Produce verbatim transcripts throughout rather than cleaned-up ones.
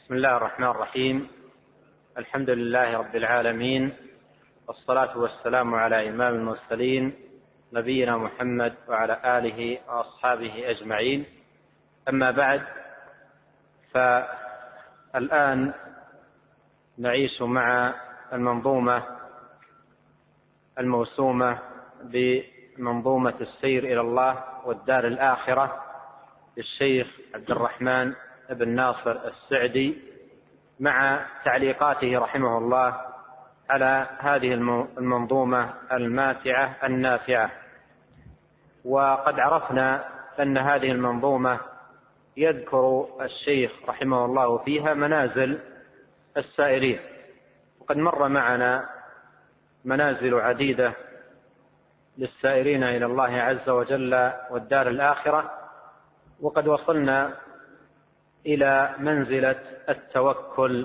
بسم الله الرحمن الرحيم. الحمد لله رب العالمين، والصلاة والسلام على إمام المرسلين نبينا محمد وعلى آله وأصحابه أجمعين. أما بعد، فالآن نعيش مع المنظومة الموسومة بمنظومة السير إلى الله والدار الآخرة للشيخ عبد الرحمن بن ناصر السعدي، مع تعليقاته رحمه الله على هذه المنظومة الماتعة النافعة. وقد عرفنا أن هذه المنظومة يذكر الشيخ رحمه الله فيها منازل السائرين، وقد مر معنا منازل عديدة للسائرين إلى الله عز وجل والدار الآخرة، وقد وصلنا إلى منزلة التوكل،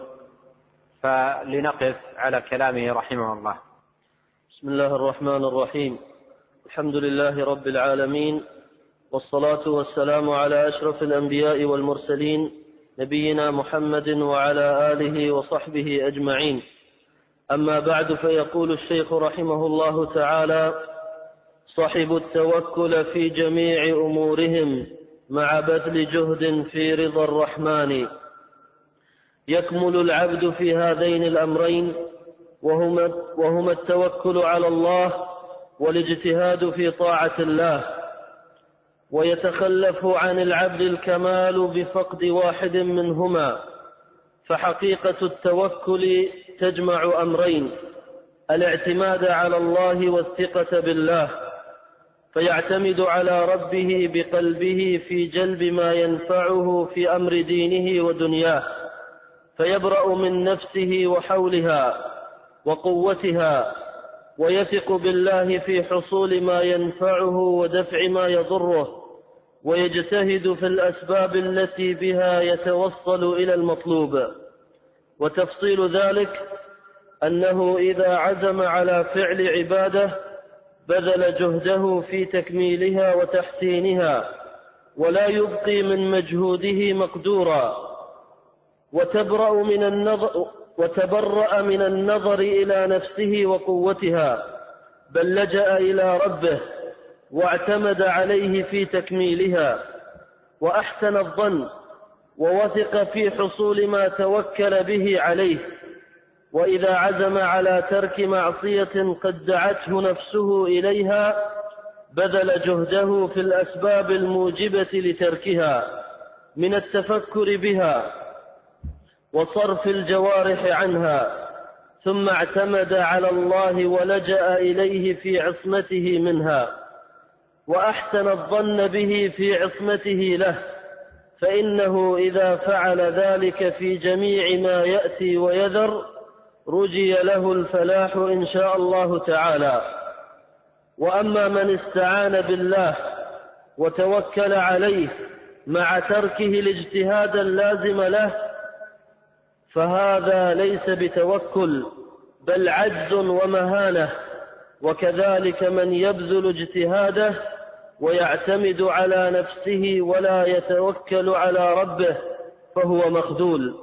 فلنقف على كلامه رحمه الله. بسم الله الرحمن الرحيم. الحمد لله رب العالمين، والصلاة والسلام على أشرف الأنبياء والمرسلين نبينا محمد وعلى آله وصحبه أجمعين. أما بعد، فيقول الشيخ رحمه الله تعالى: صحب التوكل في جميع أمورهم مع بذل جهد في رضا الرحمن. يكمل العبد في هذين الأمرين، وهما, وهما التوكل على الله والاجتهاد في طاعة الله، ويتخلف عن العبد الكمال بفقد واحد منهما. فحقيقة التوكل تجمع أمرين: الاعتماد على الله والثقة بالله، فيعتمد على ربه بقلبه في جلب ما ينفعه في أمر دينه ودنياه، فيبرأ من نفسه وحولها وقوتها، ويثق بالله في حصول ما ينفعه ودفع ما يضره، ويجتهد في الأسباب التي بها يتوصل إلى المطلوب. وتفصيل ذلك أنه إذا عزم على فعل عبادة بذل جهده في تكميلها وتحسينها، ولا يبقي من مجهوده مقدورا، وتبرأ من النظر وتبرأ من النظر إلى نفسه وقوتها، بل لجأ إلى ربه واعتمد عليه في تكميلها، وأحسن الظن ووثق في حصول ما توكل به عليه. وإذا عزم على ترك معصية قد دعته نفسه إليها بذل جهده في الأسباب الموجبة لتركها من التفكر بها وصرف الجوارح عنها، ثم اعتمد على الله ولجأ إليه في عصمته منها، وأحسن الظن به في عصمته له، فإنه إذا فعل ذلك في جميع ما يأتي ويذر رجي له الفلاح إن شاء الله تعالى. وأما من استعان بالله وتوكل عليه مع تركه الاجتهاد اللازم له، فهذا ليس بتوكل بل عجز ومهانة. وكذلك من يبذل اجتهاده ويعتمد على نفسه ولا يتوكل على ربه فهو مخذول.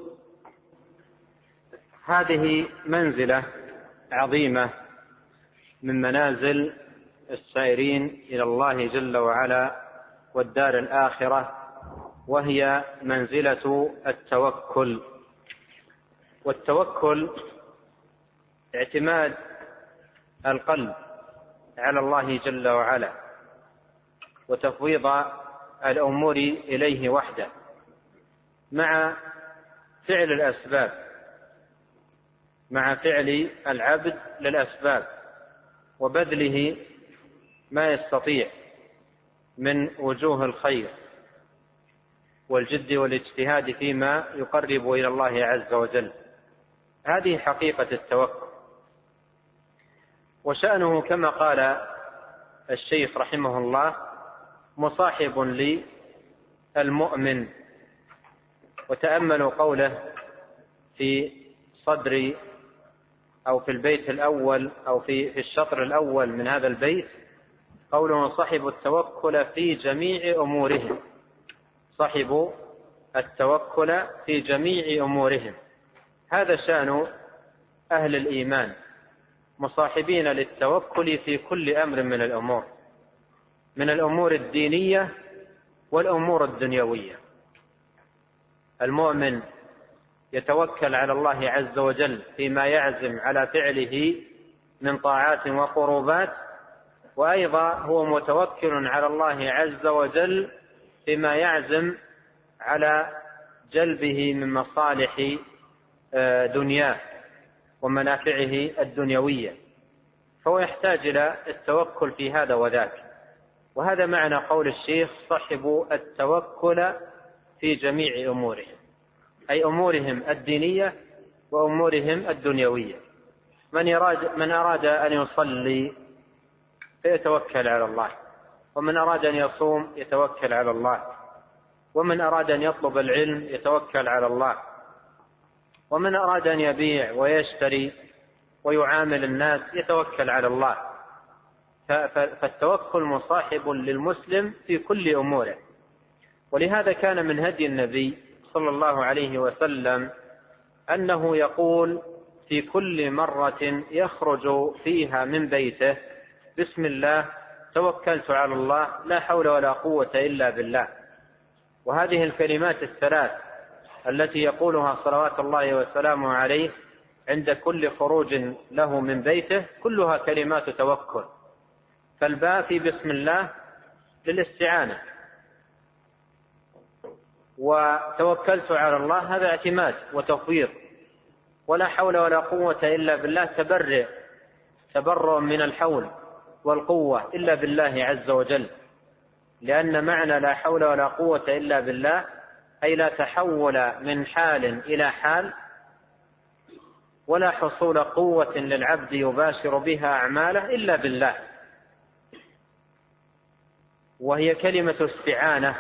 هذه منزلة عظيمة من منازل السائرين إلى الله جل وعلا والدار الآخرة، وهي منزلة التوكل. والتوكل اعتماد القلب على الله جل وعلا وتفويض الأمور إليه وحده، مع فعل الأسباب، مع فعل العبد للأسباب وبذله ما يستطيع من وجوه الخير والجد والاجتهاد فيما يقرب إلى الله عز وجل. هذه حقيقة التوكل، وشأنه كما قال الشيخ رحمه الله مصاحب للمؤمن. وتأملوا قوله في صدر أو في البيت الأول أو في, في الشطر الأول من هذا البيت، قوله صحب التوكل في جميع أمورهم. صحبوا التوكل في جميع أمورهم. هذا شأن أهل الإيمان، مصاحبين للتوكل في كل أمر من الأمور، من الأمور الدينية والأمور الدنيوية. المؤمن يتوكل على الله عز وجل فيما يعزم على فعله من طاعات وقربات، وأيضا هو متوكل على الله عز وجل فيما يعزم على جلبه من مصالح دنياه ومنافعه الدنيوية، فهو يحتاج إلى التوكل في هذا وذاك. وهذا معنى قول الشيخ: صحبوا التوكل في جميع أمورهم، أي أمورهم الدينية وأمورهم الدنيوية. من يراد من أراد أن يصلي فيتوكل على الله، ومن أراد أن يصوم يتوكل على الله، ومن أراد أن يطلب العلم يتوكل على الله، ومن أراد أن يبيع ويشتري ويعامل الناس يتوكل على الله. فالتوكل مصاحب للمسلم في كل أموره. ولهذا كان من هدي النبي صلى الله عليه وسلم أنه يقول في كل مرة يخرج فيها من بيته: بسم الله توكلت على الله لا حول ولا قوة إلا بالله. وهذه الكلمات الثلاث التي يقولها صلوات الله وسلامه عليه عند كل خروج له من بيته كلها كلمات توكل. فالباء في بسم الله للاستعانة، وتوكلت على الله هذا اعتماد وتفويض، ولا حول ولا قوة إلا بالله تبرئ تبرؤ من الحول والقوة إلا بالله عز وجل، لأن معنى لا حول ولا قوة إلا بالله أي لا تحول من حال إلى حال، ولا حصول قوة للعبد يباشر بها أعماله إلا بالله. وهي كلمة استعانة،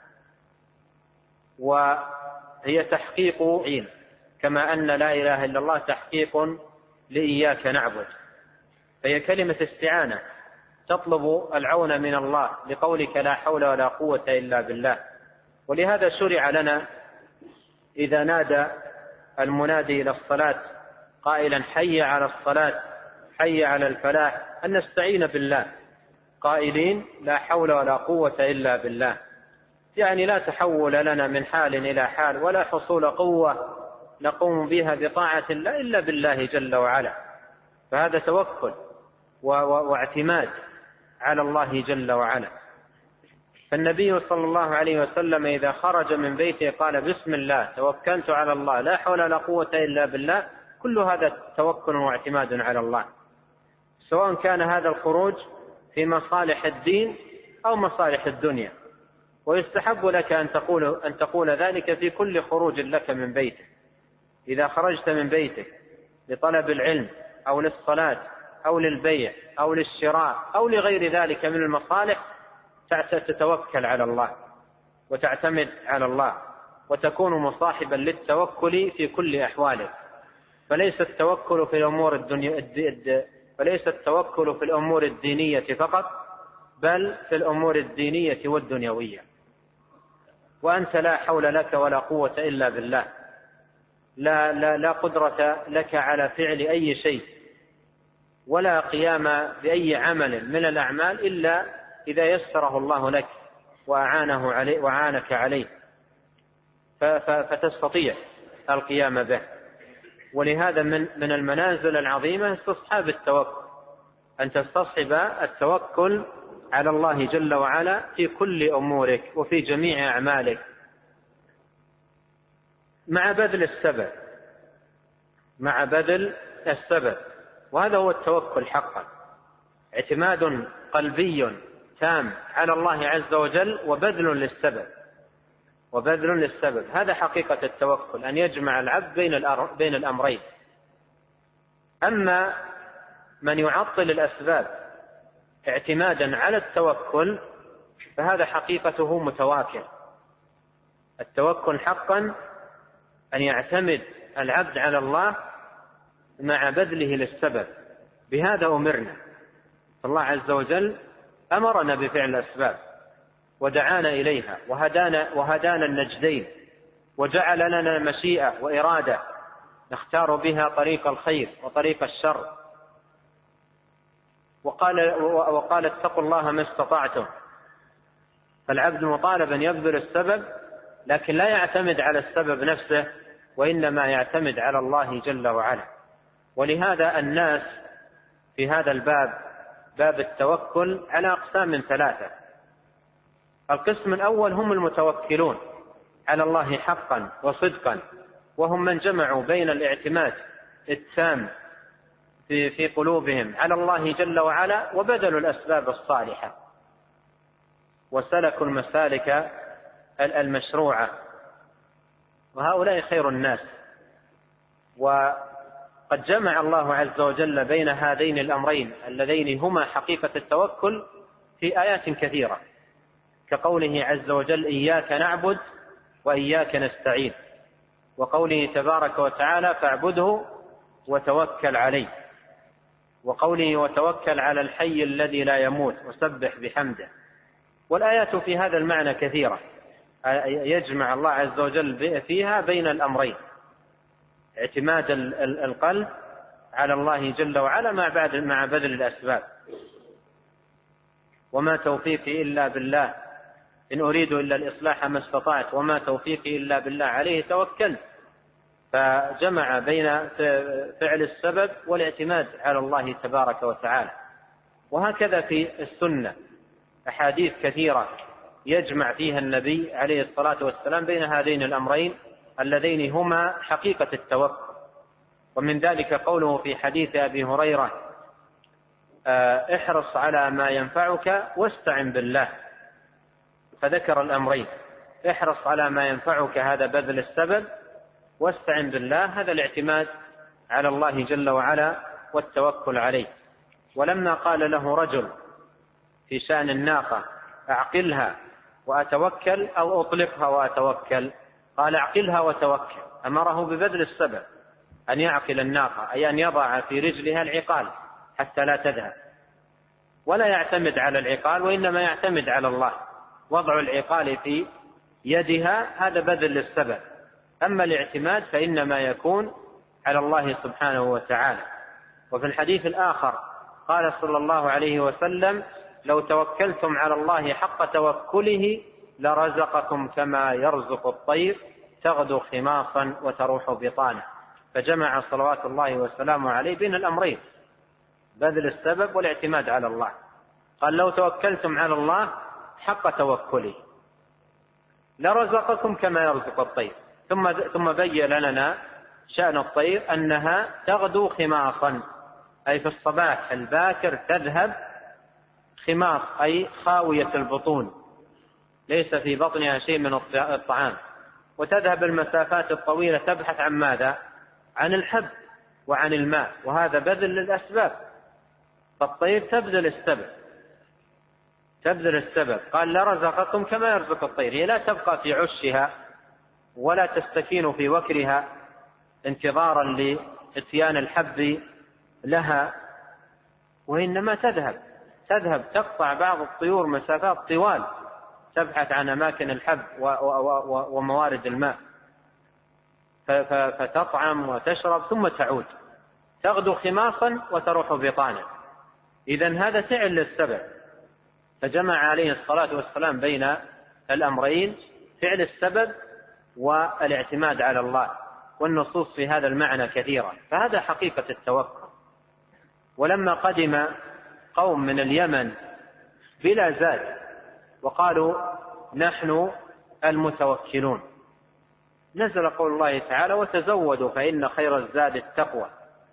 وهي تحقيق عين، كما أن لا إله إلا الله تحقيق لإياك نعبد. فهي كلمة استعانة تطلب العون من الله لقولك لا حول ولا قوة إلا بالله. ولهذا شرع لنا إذا نادى المنادي إلى الصلاة قائلا حي على الصلاة حي على الفلاح أن نستعين بالله قائلين لا حول ولا قوة إلا بالله، يعني لا تحول لنا من حال إلى حال، ولا حصول قوة نقوم بها بطاعة الله إلا بالله جل وعلا. فهذا توكل واعتماد على الله جل وعلا. فالنبي صلى الله عليه وسلم إذا خرج من بيته قال بسم الله توكلت على الله لا حول ولا قوة إلا بالله، كل هذا توكل واعتماد على الله، سواء كان هذا الخروج في مصالح الدين أو مصالح الدنيا. ويستحب لك أن تقول, أن تقول ذلك في كل خروج لك من بيتك. إذا خرجت من بيتك لطلب العلم أو للصلاة أو للبيع أو للشراء أو لغير ذلك من المصالح تتوكل على الله وتعتمد على الله، وتكون مصاحبا للتوكل في كل أحوالك. فليس التوكل في الأمور الدنيا فليس التوكل في الأمور الدينية فقط، بل في الأمور الدينية والدنيوية. وأنت لا حول لك ولا قوة إلا بالله، لا, لا, لا قدرة لك على فعل أي شيء ولا قيام بأي عمل من الأعمال إلا إذا يسره الله لك وأعانه عليه وعانك عليه فتستطيع القيام به. ولهذا من من المنازل العظيمة استصحاب التوكل، أن تستصحب التوكل على الله جل وعلا في كل أمورك وفي جميع أعمالك مع بذل السبب مع بذل السبب وهذا هو التوكل حقا، اعتماد قلبي تام على الله عز وجل وبذل للسبب وبذل للسبب هذا حقيقة التوكل، أن يجمع العبد بين بين الأمرين. أما من يعطل الأسباب اعتمادا على التوكل فهذا حقيقته متواكل. التوكل حقا أن يعتمد العبد على الله مع بذله للسبب. بهذا أمرنا، الله عز وجل أمرنا بفعل الأسباب ودعانا إليها وهدانا, وهدانا النجدين وجعل لنا مشيئة وإرادة نختار بها طريق الخير وطريق الشر، وقال, وقال اتقوا الله ما استطعتم. فالعبد مطالب أن يبذل السبب، لكن لا يعتمد على السبب نفسه، وإنما يعتمد على الله جل وعلا. ولهذا الناس في هذا الباب، باب التوكل، على أقسام ثلاثة. القسم الأول هم المتوكلون على الله حقا وصدقا، وهم من جمعوا بين الاعتماد التام في, في قلوبهم على الله جل وعلا، وبذلوا الأسباب الصالحة وسلكوا المسالك المشروعة، وهؤلاء خير الناس. وقد جمع الله عز وجل بين هذين الأمرين اللذين هما حقيقة التوكل في آيات كثيرة، كقوله عز وجل إياك نعبد وإياك نستعين، وقوله تبارك وتعالى فاعبده وتوكل عليه، وقوله وتوكل على الحي الذي لا يموت وسبح بحمده. والآيات في هذا المعنى كثيرة، يجمع الله عز وجل فيها بين الأمرين، اعتماد القلب على الله جل وعلا مع بذل الأسباب. وما توفيقي إلا بالله إن أريد إلا الإصلاح ما استطعت وما توفيقي إلا بالله عليه توكلت. فجمع بين فعل السبب والاعتماد على الله تبارك وتعالى. وهكذا في السنة أحاديث كثيرة يجمع فيها النبي عليه الصلاة والسلام بين هذين الأمرين اللذين هما حقيقة التوكل. ومن ذلك قوله في حديث أبي هريرة احرص على ما ينفعك واستعن بالله، فذكر الأمرين، احرص على ما ينفعك هذا بذل السبب، واستعن بالله هذا الاعتماد على الله جل وعلا والتوكل عليه. ولما قال له رجل في شأن الناقة أعقلها وأتوكل أو أطلقها وأتوكل، قال أعقلها وتوكل، أمره ببذل السبب، أن يعقل الناقة أي أن يضع في رجلها العقال حتى لا تذهب، ولا يعتمد على العقال وإنما يعتمد على الله، وضع العقال في يدها هذا بذل السبب. أما الاعتماد فإنما يكون على الله سبحانه وتعالى. وفي الحديث الآخر قال صلى الله عليه وسلم لو توكلتم على الله حق توكله لرزقكم كما يرزق الطير تغدو خماصا وتروح بطانا. فجمع صلوات الله وسلامه عليه بين الأمرين، بذل السبب والاعتماد على الله. قال لو توكلتم على الله حق توكله لرزقكم كما يرزق الطير، ثم ثم بين لنا شأن الطير أنها تغدو خماصا، أي في الصباح الباكر تذهب، خماص أي خاوية البطون، ليس في بطنها شيء من الطعام، وتذهب المسافات الطويلة تبحث عن ماذا؟ عن الحب وعن الماء، وهذا بذل للأسباب. فالطير تبذل السبب، تبذل السبب. قال لرزقكم كما يرزق الطير، هي لا تبقى في عشها ولا تستكين في وكرها انتظارا لاتيان الحب لها، وإنما تذهب تذهب تقطع بعض الطيور مسافات طوال تبحث عن أماكن الحب وموارد الماء، فتطعم وتشرب ثم تعود، تغدو خماصا وتروح بطانا. إذن هذا فعل للسبب. فجمع عليه الصلاة والسلام بين الأمرين، فعل السبب والاعتماد على الله، والنصوص في هذا المعنى كثيرة. فهذا حقيقة التوكل. ولما قدم قوم من اليمن بلا زاد وقالوا نحن المتوكلون، نزل قول الله تعالى وتزودوا فإن خير الزاد التقوى.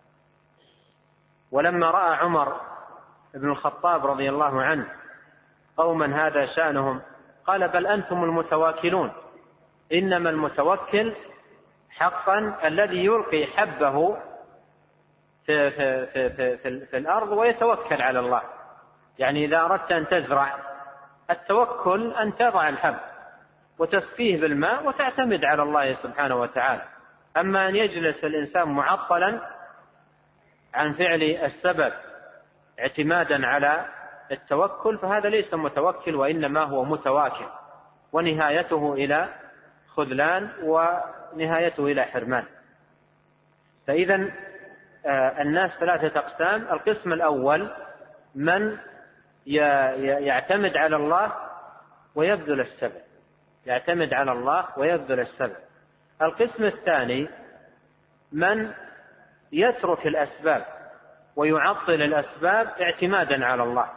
ولما رأى عمر بن الخطاب رضي الله عنه قوما هذا شأنهم قال بل أنتم المتواكلون، إنما المتوكل حقا الذي يلقي حبه في, في, في, في, في, في الأرض ويتوكل على الله. يعني إذا أردت أن تزرع التوكل أن تضع الحب وتسقيه بالماء وتعتمد على الله سبحانه وتعالى. أما أن يجلس الإنسان معطلا عن فعل السبب اعتمادا على التوكل فهذا ليس متوكل وإنما هو متواكل، ونهايته إلى خذلان ونهايته إلى حرمان. فإذا الناس ثلاثة أقسام. القسم الأول من يعتمد على الله ويبذل السبب، يعتمد على الله ويبذل السبب. القسم الثاني من يترك الأسباب ويعطل الأسباب اعتمادا على الله،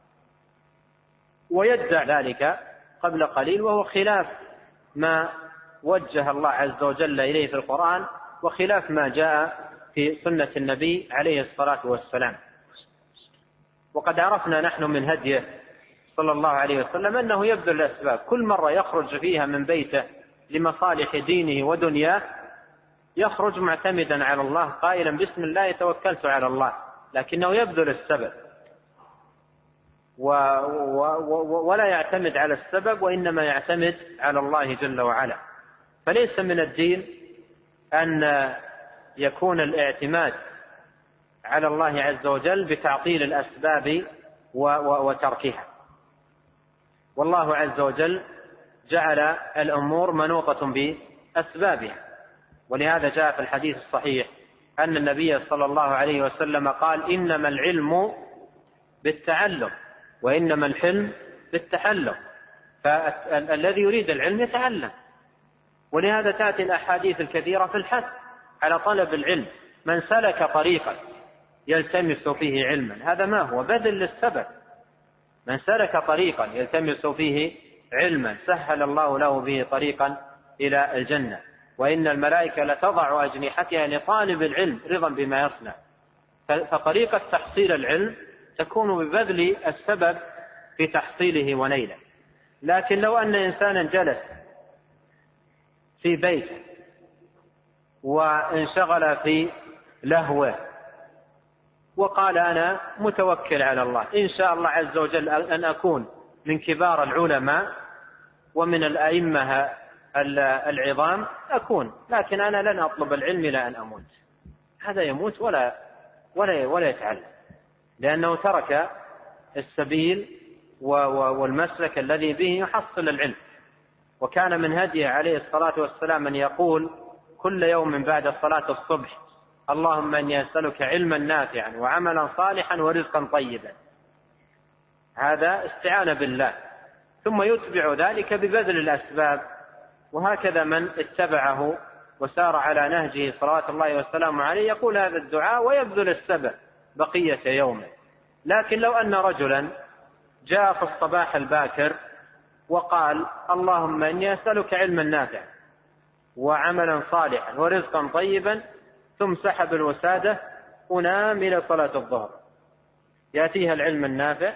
ويدعي ذلك قبل قليل، وهو خلاف ما وجه الله عز وجل إليه في القرآن وخلاف ما جاء في سنة النبي عليه الصلاة والسلام. وقد عرفنا نحن من هديه صلى الله عليه وسلم أنه يبذل الأسباب، كل مرة يخرج فيها من بيته لمصالح دينه ودنياه يخرج معتمدا على الله قائلا بسم الله توكلت على الله، لكنه يبذل السبب و و ولا يعتمد على السبب، وإنما يعتمد على الله جل وعلا. فليس من الدين أن يكون الاعتماد على الله عز وجل بتعطيل الأسباب وتركها، والله عز وجل جعل الأمور منوطة بأسبابها. ولهذا جاء في الحديث الصحيح أن النبي صلى الله عليه وسلم قال إنما العلم بالتعلم وإنما الحلم بالتحلم، فالذي يريد العلم يتعلم. ولهذا تأتي الأحاديث الكثيرة في الحث على طلب العلم. من سلك طريقا يلتمس فيه علما، هذا ما هو بذل للسبب. من سلك طريقا يلتمس فيه علما سهل الله له به طريقا إلى الجنة، وإن الملائكة لتضع أجنحتها لطالب العلم رضا بما يصنع. فطريقة تحصيل العلم تكون ببذل السبب في تحصيله ونيله. لكن لو أن إنسانا جلس في بيته وانشغل في لهوه وقال أنا متوكل على الله، إن شاء الله عز وجل أن أكون من كبار العلماء ومن الأئمة العظام أكون، لكن أنا لن أطلب العلم إلى أن أموت، هذا يموت ولا ولا ولا يتعلم، لأنه ترك السبيل والمسلك الذي به يحصل العلم. وكان من هديه عليه الصلاة والسلام أن يقول كل يوم بعد صلاة الصبح اللهم إني أسألك علما نافعا وعملا صالحا ورزقا طيبا، هذا استعانة بالله، ثم يتبع ذلك ببذل الأسباب. وهكذا من اتبعه وسار على نهجه صلوات الله والسلام عليه يقول هذا الدعاء ويبذل السبب بقية يومه. لكن لو أن رجلا جاء في الصباح الباكر وقال اللهم إني أسألك علما نافعا وعملا صالحا ورزقا طيبا، ثم سحب الوسادة ونام إلى صلاة الظهر، يأتيها العلم النافع؟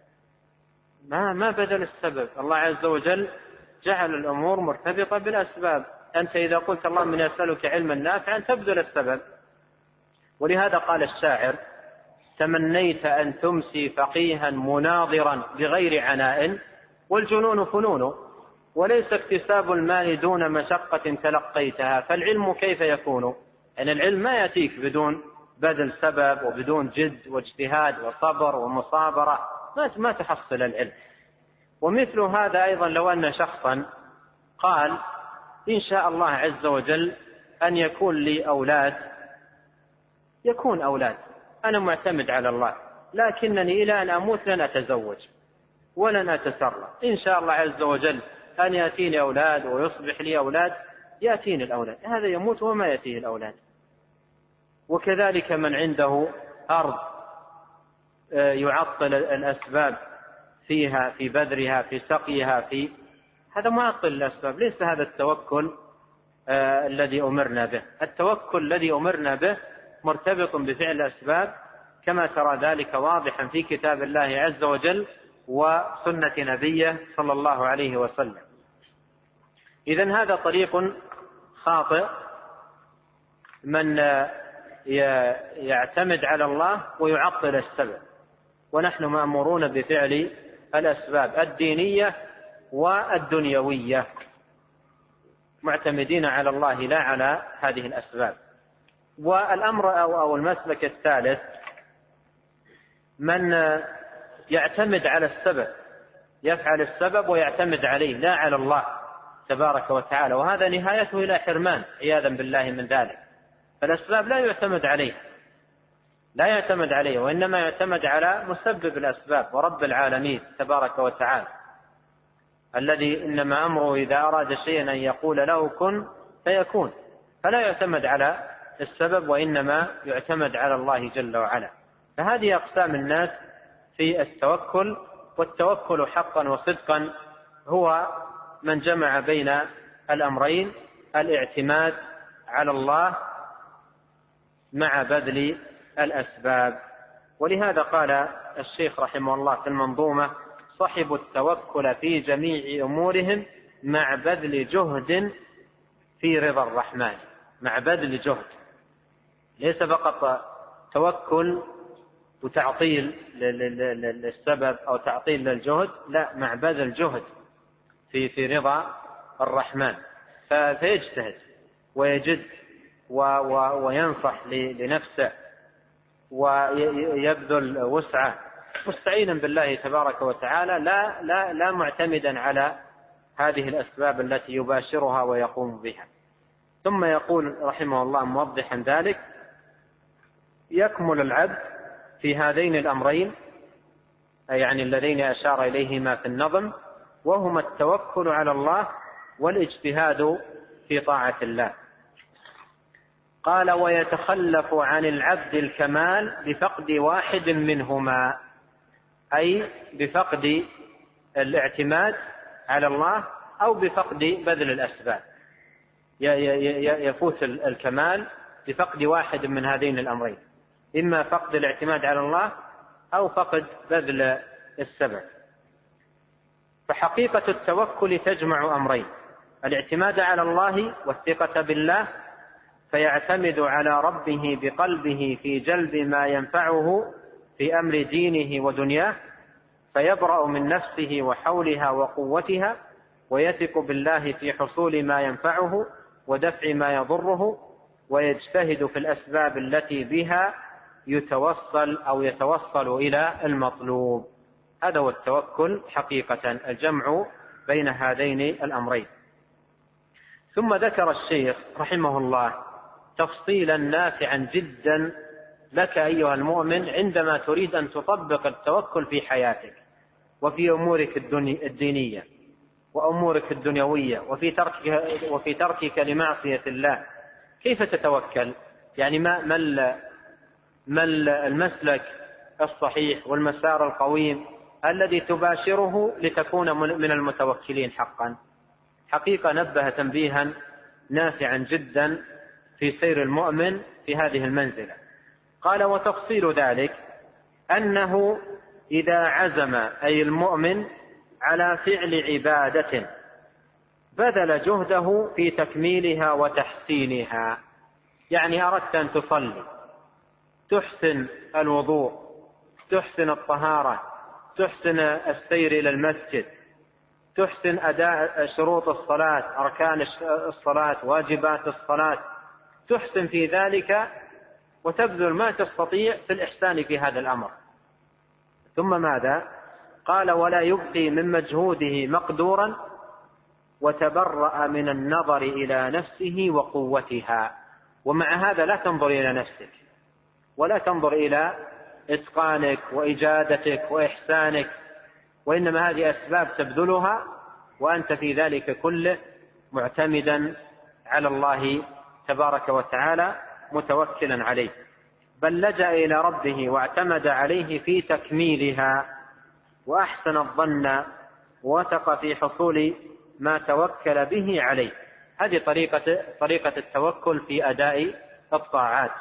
ما ما بذل السبب. الله عز وجل جعل الأمور مرتبطة بالأسباب. أنت إذا قلت اللهم إني أسألك علما نافعا تبذل السبب. ولهذا قال الشاعر تمنيت أن تمسي فقيها مناظرا بغير عناء، والجنون فنون وليس اكتساب المال دون مشقة تلقيتها، فالعلم كيف يكون؟ أن يعني العلم ما يأتيك بدون بذل سبب وبدون جد واجتهاد وصبر ومصابرة، ما تحصل العلم. ومثل هذا أيضا لو أن شخصا قال إن شاء الله عز وجل أن يكون لي أولاد، يكون أولاد، أنا معتمد على الله، لكنني إلى أن أموت لن أتزوج ولن أتسرى، إن شاء الله عز وجل أن يأتيني أولاد ويصبح لي أولاد، يأتيني الأولاد، هذا يموت وما يأتيه الأولاد. وكذلك من عنده أرض يعطل الأسباب فيها في بذرها في سقيها، في هذا معطل الأسباب. ليس هذا التوكل آه الذي أمرنا به. التوكل الذي أمرنا به مرتبط بفعل الأسباب، كما ترى ذلك واضحا في كتاب الله عز وجل وسنة نبيه صلى الله عليه وسلم. إذن هذا طريق خاطئ، من يعتمد على الله ويعطل السبب، ونحن مأمورون بفعل الأسباب الدينية والدنيوية، معتمدين على الله لا على هذه الأسباب. والأمر أو, أو المسلك الثالث من يعتمد على السبب، يفعل السبب ويعتمد عليه لا على الله، تبارك وتعالى، وهذا نهايته إلى حرمان عياذا بالله من ذلك. فالأسباب لا يعتمد عليه لا يعتمد عليه وإنما يعتمد على مسبب الأسباب ورب العالمين تبارك وتعالى، الذي إنما أمره إذا أراد شيئا أن يقول له كن فيكون، فلا يعتمد على السبب وإنما يعتمد على الله جل وعلا. فهذه أقسام الناس في التوكل. والتوكل حقا وصدقا هو من جمع بين الأمرين: الاعتماد على الله مع بذل الأسباب. ولهذا قال الشيخ رحمه الله في المنظومة: صحبوا التوكل في جميع أمورهم مع بذل جهد في رضا الرحمن. مع بذل جهد، ليس فقط توكل وتعطيل للسبب أو تعطيل للجهد، لا، مع بذل جهد في في رضا الرحمن. فيجتهد ويجد وينصح لنفسه ويبذل وسعه مستعينا بالله تبارك وتعالى، لا لا لا معتمدا على هذه الأسباب التي يباشرها ويقوم بها. ثم يقول رحمه الله موضحا ذلك: يكمل العبد في هذين الأمرين، يعني اللذين أشار إليهما في النظم، وهما التوكل على الله والاجتهاد في طاعة الله. قال: ويتخلف عن العبد الكمال بفقد واحد منهما، أي بفقد الاعتماد على الله أو بفقد بذل الأسباب. يفوت الكمال بفقد واحد من هذين الأمرين، إما فقد الاعتماد على الله أو فقد بذل السبب. فحقيقة التوكل تجمع أمرين: الاعتماد على الله والثقة بالله، فيعتمد على ربه بقلبه في جلب ما ينفعه في أمر دينه ودنياه، فيبرأ من نفسه وحولها وقوتها، ويثق بالله في حصول ما ينفعه ودفع ما يضره، ويجتهد في الأسباب التي بها يتوصل أو يتوصل إلى المطلوب. هذا هو التوكل حقيقة، الجمع بين هذين الأمرين. ثم ذكر الشيخ رحمه الله تفصيلا نافعا جدا لك أيها المؤمن عندما تريد أن تطبق التوكل في حياتك وفي أمورك الدينية وأمورك الدنيوية وفي تركك, وفي تركك لمعصية الله. كيف تتوكل؟ يعني ما, ما المسلك الصحيح والمسار القويم الذي تباشره لتكون من المتوكلين حقا؟ حقيقة نبه تنبيها نافعا جدا في سير المؤمن في هذه المنزلة. قال: وتفصيل ذلك أنه إذا عزم أي المؤمن على فعل عبادة بذل جهده في تكميلها وتحسينها. يعني أردت أن تصلي، تحسن الوضوء، تحسن الطهارة، تحسن السير إلى المسجد، تحسن أداء شروط الصلاة، أركان الصلاة، واجبات الصلاة، تحسن في ذلك وتبذل ما تستطيع في الإحسان في هذا الأمر. ثم ماذا؟ قال: ولا يبقي من مجهوده مقدورا، وتبرأ من النظر إلى نفسه وقوتها. ومع هذا لا تنظر إلى نفسك ولا تنظر إلى إتقانك وإجادتك وإحسانك، وإنما هذه أسباب تبذلها وأنت في ذلك كله معتمدا على الله تبارك وتعالى متوكلا عليه، بل لجأ إلى ربه واعتمد عليه في تكميلها، وأحسن الظن وثق في حصول ما توكل به عليه. هذه طريقة, طريقة التوكل في أداء الطاعات.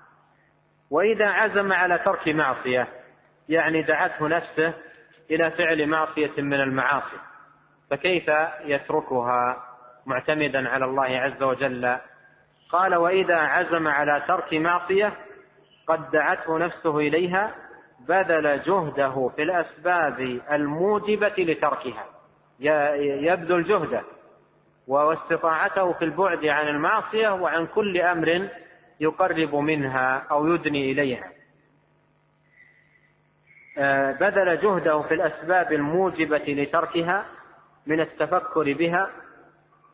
وإذا عزم على ترك معصية، يعني دعته نفسه إلى فعل معصية من المعاصي، فكيف يتركها معتمدا على الله عز وجل؟ قال: وإذا عزم على ترك معصية قد دعته نفسه إليها بذل جهده في الأسباب الموجبة لتركها، يبذل جهده واستطاعته في البعد عن المعصية وعن كل أمر يقرب منها أو يدني إليها. بذل جهده في الأسباب الموجبة لتركها من التفكر بها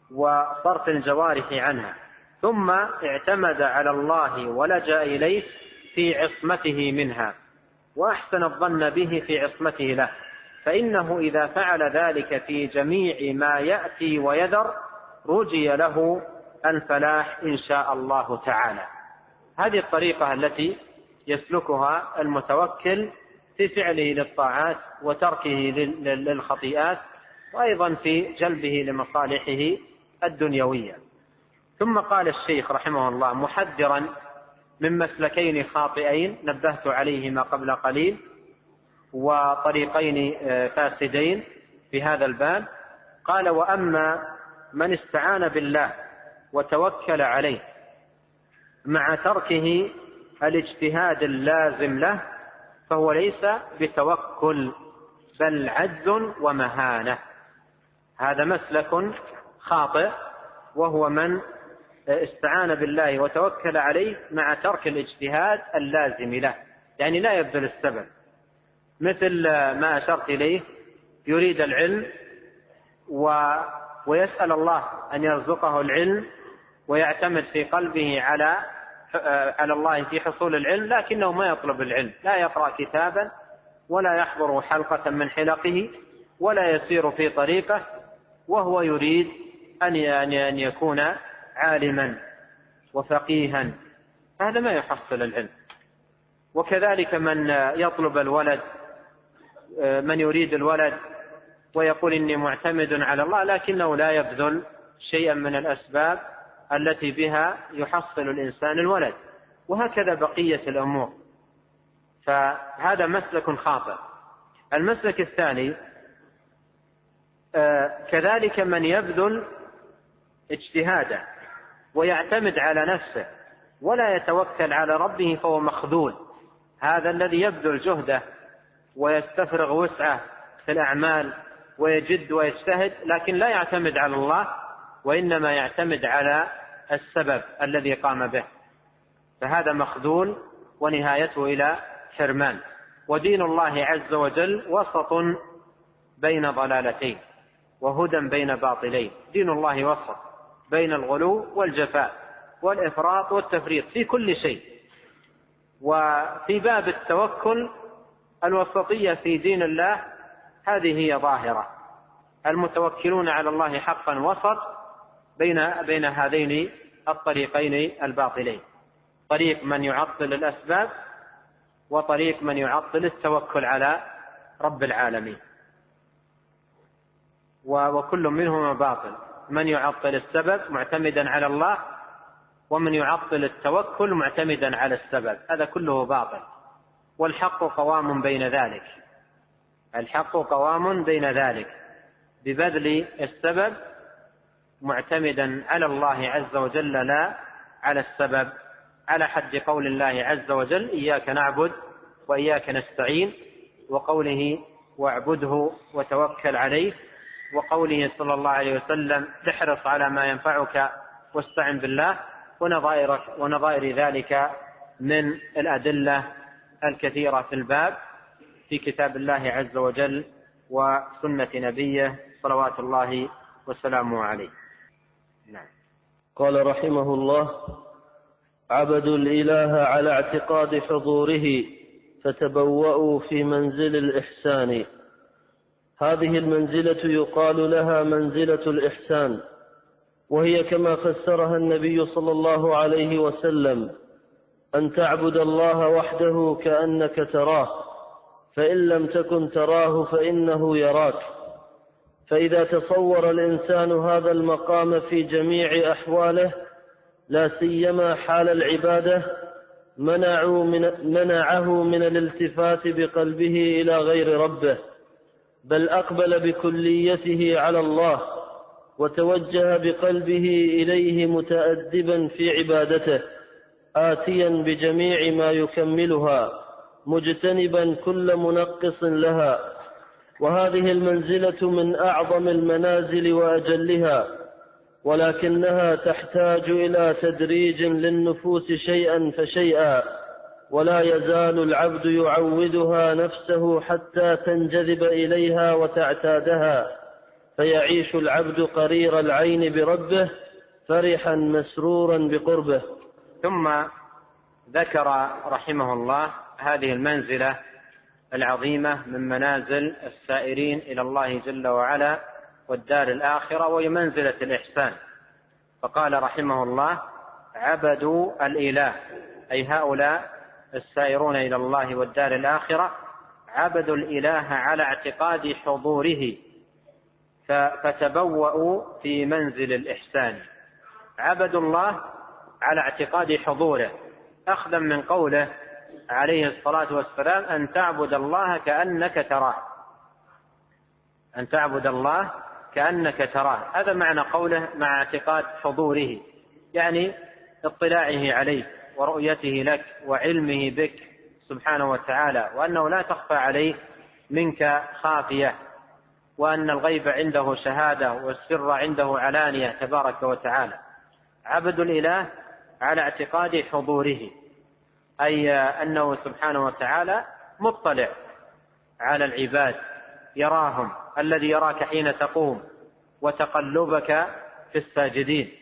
وصرف الجوارح عنها، ثم اعتمد على الله ولجأ إليه في عصمته منها وأحسن الظن به في عصمته له، فإنه إذا فعل ذلك في جميع ما يأتي ويذر رجي له الفلاح إن شاء الله تعالى. هذه الطريقة التي يسلكها المتوكل في فعله للطاعات وتركه للخطيئات، وأيضا في جلبه لمصالحه الدنيوية. ثم قال الشيخ رحمه الله محذرا من مسلكين خاطئين نبهت عليهما قبل قليل، وطريقين فاسدين في هذا الباب. قال: وأما من استعان بالله وتوكل عليه مع تركه الاجتهاد اللازم له فهو ليس بتوكل بل عجز ومهانة. هذا مسلك خاطئ، وهو من استعان بالله وتوكل عليه مع ترك الاجتهاد اللازم له، يعني لا يبذل السبب، مثل ما أشرت إليه، يريد العلم و... ويسأل الله أن يرزقه العلم ويعتمد في قلبه على على الله في حصول العلم، لكنه ما يطلب العلم، لا يقرأ كتابا ولا يحضر حلقة من حلقه ولا يسير في طريقه، وهو يريد أن يكون عالما وفقيها، هذا ما يحصل العلم. وكذلك من يطلب الولد، من يريد الولد ويقول إني معتمد على الله، لكنه لا يبذل شيئا من الأسباب التي بها يحصل الإنسان الولد، وهكذا بقية الأمور. فهذا مسلك خاطئ. المسلك الثاني كذلك من يبذل اجتهاده ويعتمد على نفسه ولا يتوكل على ربه فهو مخذول. هذا الذي يبذل جهده ويستفرغ وسعه في الأعمال ويجد ويجتهد، لكن لا يعتمد على الله وإنما يعتمد على السبب الذي قام به، فهذا مخذول ونهايته إلى حرمان. ودين الله عز وجل وسط بين ضلالتين وهدى بين باطلين. دين الله وسط بين الغلو والجفاء والإفراط والتفريط في كل شيء. وفي باب التوكل الوسطية في دين الله هذه هي ظاهرة. المتوكلون على الله حقا وسط بين بين هذين الطريقين الباطلين، طريق من يعطل الأسباب وطريق من يعطل التوكل على رب العالمين، وكل منهما باطل. من يعطل السبب معتمدا على الله، ومن يعطل التوكل معتمدا على السبب، هذا كله باطل. والحق قوام بين ذلك، الحق قوام بين ذلك ببذل السبب معتمدا على الله عز وجل لا على السبب، على حد قول الله عز وجل: إياك نعبد وإياك نستعين، وقوله: واعبده وتوكل عليه، وقوله صلى الله عليه وسلم: احرص على ما ينفعك واستعن بالله، ونظائر, ونظائر ذلك من الأدلة الكثيرة في الباب في كتاب الله عز وجل وسنة نبيه صلوات الله وسلامه عليه. نعم. قال رحمه الله: عبدوا الإله على اعتقاد حضوره فتبوأوا في منزل الإحسان. هذه المنزلة يقال لها منزلة الإحسان، وهي كما فسرها النبي صلى الله عليه وسلم: أن تعبد الله وحده كأنك تراه، فإن لم تكن تراه فإنه يراك. فإذا تصور الإنسان هذا المقام في جميع أحواله لا سيما حال العبادة منعوا من منعه من الالتفات بقلبه إلى غير ربه، بل أقبل بكليته على الله وتوجه بقلبه إليه متأدبا في عبادته، آتيا بجميع ما يكملها، مجتنبا كل منقص لها. وهذه المنزلة من أعظم المنازل وأجلها، ولكنها تحتاج إلى تدريج للنفوس شيئا فشيئا، ولا يزال العبد يعودها نفسه حتى تنجذب إليها وتعتادها، فيعيش العبد قرير العين بربه فرحا مسرورا بقربه. ثم ذكر رحمه الله هذه المنزلة العظيمة من منازل السائرين إلى الله جل وعلا والدار الآخرة، وهي منزلة الإحسان. فقال رحمه الله: عبدوا الإله، أي هؤلاء السائرون إلى الله والدار الآخرة عبدوا الإله على اعتقاد حضوره فتبوأوا في منزل الإحسان. عبدوا الله على اعتقاد حضوره، أخذا من قوله عليه الصلاة والسلام: أن تعبد الله كأنك تراه، أن تعبد الله كأنك تراه. هذا معنى قوله مع اعتقاد حضوره، يعني اطلاعه عليك ورؤيته لك وعلمه بك سبحانه وتعالى، وأنه لا تخفى عليه منك خافية، وأن الغيب عنده شهادة والسر عنده علانية تبارك وتعالى. عبد الإله على اعتقاد حضوره، أي أنه سبحانه وتعالى مطلع على العباد، يراهم، الذي يراك حين تقوم وتقلبك في الساجدين.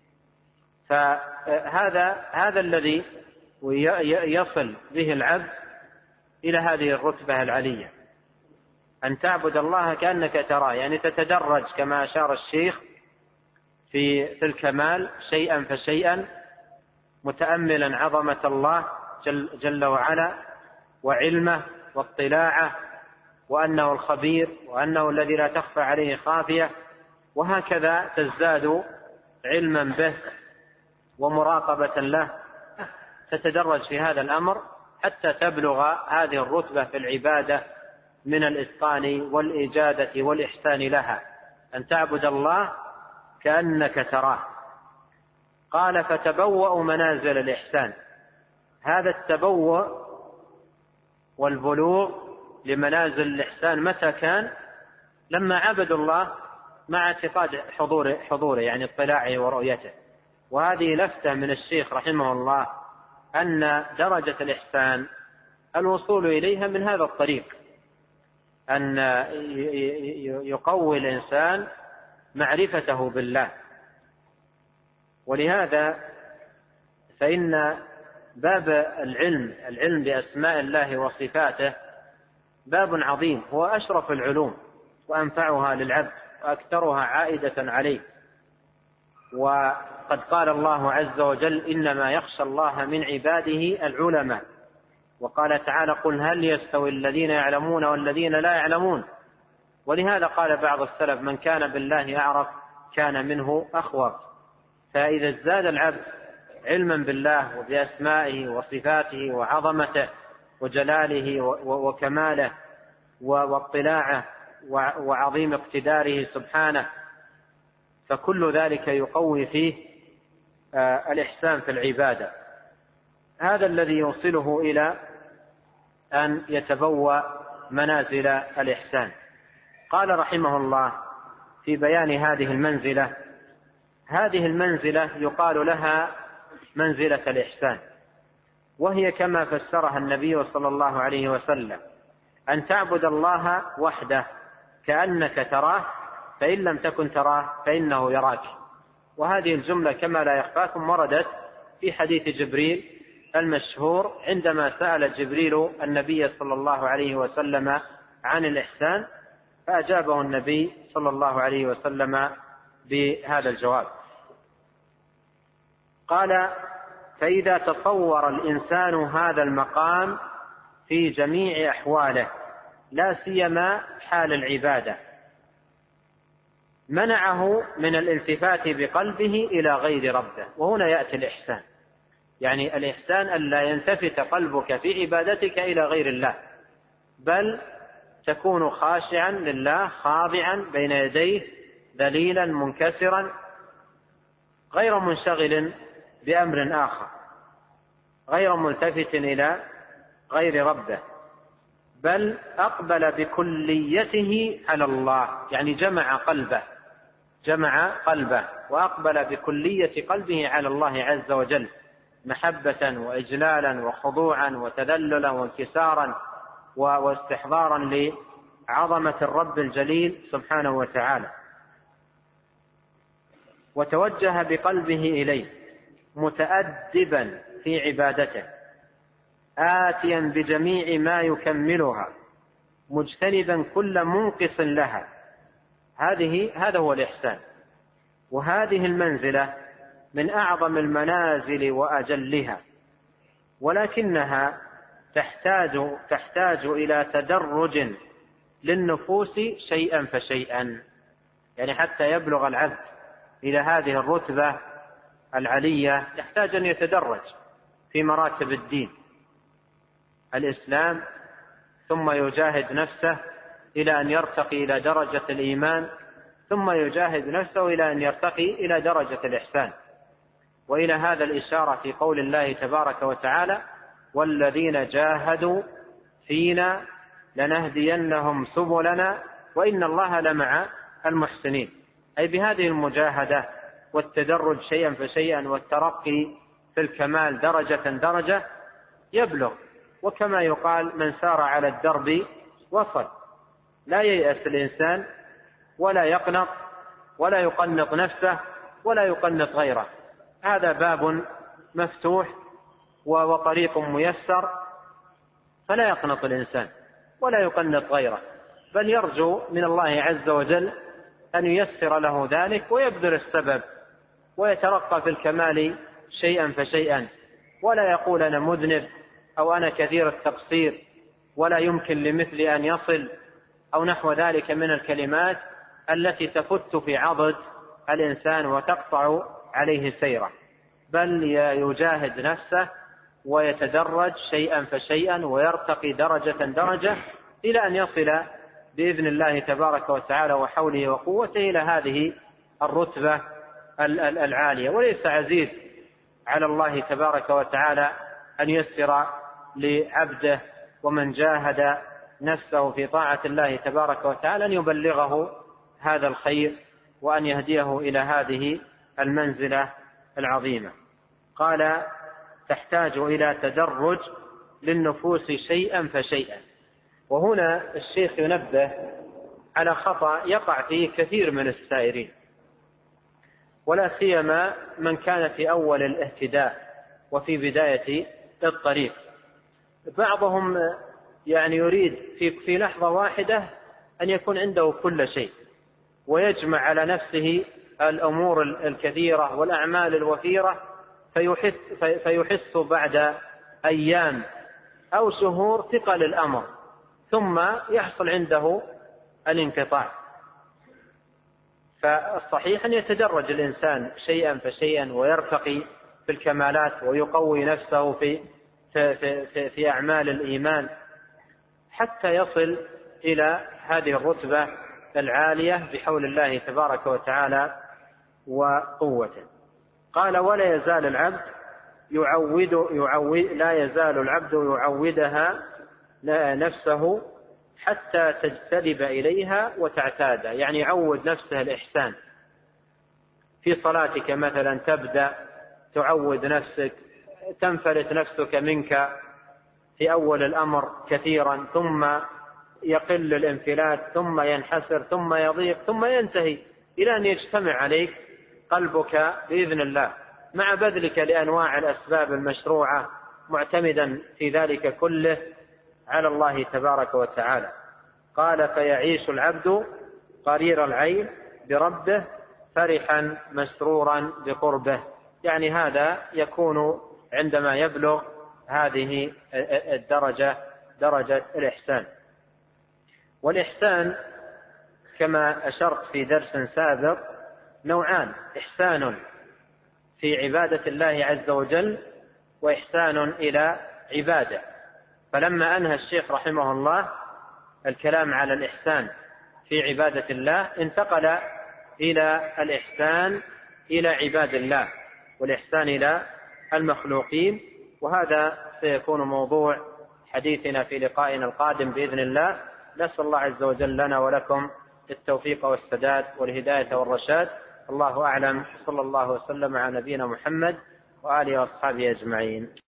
فهذا هذا الذي يصل به العبد إلى هذه الرتبة العلية، أن تعبد الله كأنك تراه، يعني تتدرج كما أشار الشيخ في في الكمال شيئا فشيئا، متأملا عظمة الله جل, جل وعلا وعلمه واطلاعه، وأنه الخبير، وأنه الذي لا تخفى عليه خافية، وهكذا تزداد علما به ومراقبة له، تتدرج في هذا الأمر حتى تبلغ هذه الرتبة في العبادة من الإتقان والإجادة والإحسان لها، أن تعبد الله كأنك تراه. قال: فتبوأوا منازل الإحسان. هذا التبوء والبلوغ لمنازل الإحسان متى كان؟ لما عبدوا الله مع اعتقاد حضوره, حضوره يعني اطلاعه ورؤيته. وهذه لفتة من الشيخ رحمه الله أن درجة الإحسان الوصول إليها من هذا الطريق، أن يقوي الإنسان معرفته بالله. ولهذا فإن باب العلم العلم بأسماء الله وصفاته باب عظيم، هو أشرف العلوم وأنفعها للعبد وأكثرها عائدة عليه. وقد قال الله عز وجل: إنما يخشى الله من عباده العلماء. وقال تعالى: قل هل يستوي الذين يعلمون والذين لا يعلمون. ولهذا قال بعض السلف: من كان بالله أعرف كان منه أخوف. فإذا ازداد العبد علما بالله وبأسمائه وصفاته وعظمته وجلاله وكماله واطلاعه وعظيم اقتداره سبحانه، فكل ذلك يقوي فيه الإحسان في العبادة. هذا الذي يوصله إلى أن يتبوأ منازل الإحسان. قال رحمه الله في بيان هذه المنزلة: هذه المنزلة يقال لها منزلة الإحسان، وهي كما فسرها النبي صلى الله عليه وسلم: أن تعبد الله وحده كأنك تراه، فإن لم تكن تراه فإنه يراك. وهذه الجملة كما لا يخفاكم وردت في حديث جبريل المشهور عندما سأل جبريل النبي صلى الله عليه وسلم عن الإحسان، فأجابه النبي صلى الله عليه وسلم بهذا الجواب. قال: فإذا تصور الإنسان هذا المقام في جميع أحواله لا سيما حال العبادة منعه من الالتفات بقلبه إلى غير ربه. وهنا يأتي الإحسان، يعني الإحسان أن لا ينتفت قلبك في عبادتك إلى غير الله، بل تكون خاشعا لله خاضعا بين يديه ذليلا منكسرا غير منشغل بأمر آخر، غير ملتفت إلى غير ربه، بل أقبل بكليته على الله، يعني جمع قلبه جمع قلبه وأقبل بكلية قلبه على الله عز وجل، محبة وإجلالا وخضوعا وتذللا وانكسارا واستحضارا لعظمة الرب الجليل سبحانه وتعالى. وتوجه بقلبه إليه متأدبا في عبادته آتيا بجميع ما يكملها مجتنبا كل منقص لها. هذه هذا هو الإحسان. وهذه المنزلة من أعظم المنازل وأجلها، ولكنها تحتاج تحتاج إلى تدرج للنفوس شيئا فشيئا، يعني حتى يبلغ العبد إلى هذه الرتبة العلية يحتاج أن يتدرج في مراتب الدين الإسلام، ثم يجاهد نفسه إلى أن يرتقي إلى درجة الإيمان، ثم يجاهد نفسه إلى أن يرتقي إلى درجة الإحسان. وإلى هذا الإشارة في قول الله تبارك وتعالى: والذين جاهدوا فينا لنهدينهم سبلنا وإن الله لمع المحسنين. أي بهذه المجاهدة والتدرج شيئا فشيئا والترقي في الكمال درجة درجة يبلغ. وكما يقال: من سار على الدرب وصل. لا ييأس الإنسان ولا يقنط ولا يقنط نفسه ولا يقنط غيره. هذا باب مفتوح وطريق ميسر، فلا يقنط الإنسان ولا يقنط غيره، بل يرجو من الله عز وجل أن ييسر له ذلك ويبذل السبب ويترقى في الكمال شيئا فشيئا، ولا يقول أنا مذنب أو أنا كثير التقصير ولا يمكن لمثلي أن يصل أو نحو ذلك من الكلمات التي تفت في عضد الإنسان وتقطع عليه سيره، بل يجاهد نفسه ويتدرج شيئا فشيئا ويرتقي درجة درجة إلى أن يصل بإذن الله تبارك وتعالى وحوله وقوته إلى هذه الرتبة العالية. وليس عزيز على الله تبارك وتعالى أن يسر لعبده ومن جاهد نفسه في طاعة الله تبارك وتعالى أن يبلغه هذا الخير وأن يهديه إلى هذه المنزلة العظيمة. قال: تحتاج إلى تدرج للنفوس شيئا فشيئا. وهنا الشيخ ينبه على خطأ يقع فيه كثير من السائرين، ولا سيما من كان في أول الاهتداء وفي بداية الطريق. بعضهم يعني يريد في في لحظة واحدة أن يكون عنده كل شيء ويجمع على نفسه الأمور الكثيرة والأعمال الوفيرة، فيحس, فيحس بعد أيام أو شهور ثقل الأمر، ثم يحصل عنده الانقطاع. فالصحيح أن يتدرج الإنسان شيئا فشيئا ويرتقي في الكمالات ويقوي نفسه في, في, في, في أعمال الإيمان حتى يصل إلى هذه الرتبة العالية بحول الله تبارك وتعالى وقوته. قال: ولا يزال العبد يعود, يعود لا يزال العبد يعودها نفسه حتى تجتذب إليها وتعتاد، يعني يعود نفسه الإحسان. في صلاتك مثلا تبدأ تعود نفسك، تنفلت نفسك منك في أول الأمر كثيرا، ثم يقل الانفلات، ثم ينحسر، ثم يضيق، ثم ينتهي إلى أن يجتمع عليك قلبك بإذن الله مع بذلك لأنواع الأسباب المشروعة، معتمدا في ذلك كله على الله تبارك وتعالى. قال: فيعيش العبد قرير العين بربه فرحا مسرورا بقربه. يعني هذا يكون عندما يبلغ هذه الدرجة، درجة الإحسان. والإحسان كما أشرت في درس سابق نوعان: إحسان في عبادة الله عز وجل وإحسان إلى عباده. فلما أنهى الشيخ رحمه الله الكلام على الإحسان في عبادة الله انتقل إلى الإحسان إلى عباد الله والإحسان إلى المخلوقين، وهذا سيكون موضوع حديثنا في لقائنا القادم بإذن الله. نسأل الله عز وجل لنا ولكم التوفيق والسداد والهداية والرشاد. الله أعلم. صلى الله وسلم على نبينا محمد وآله وأصحابه أجمعين.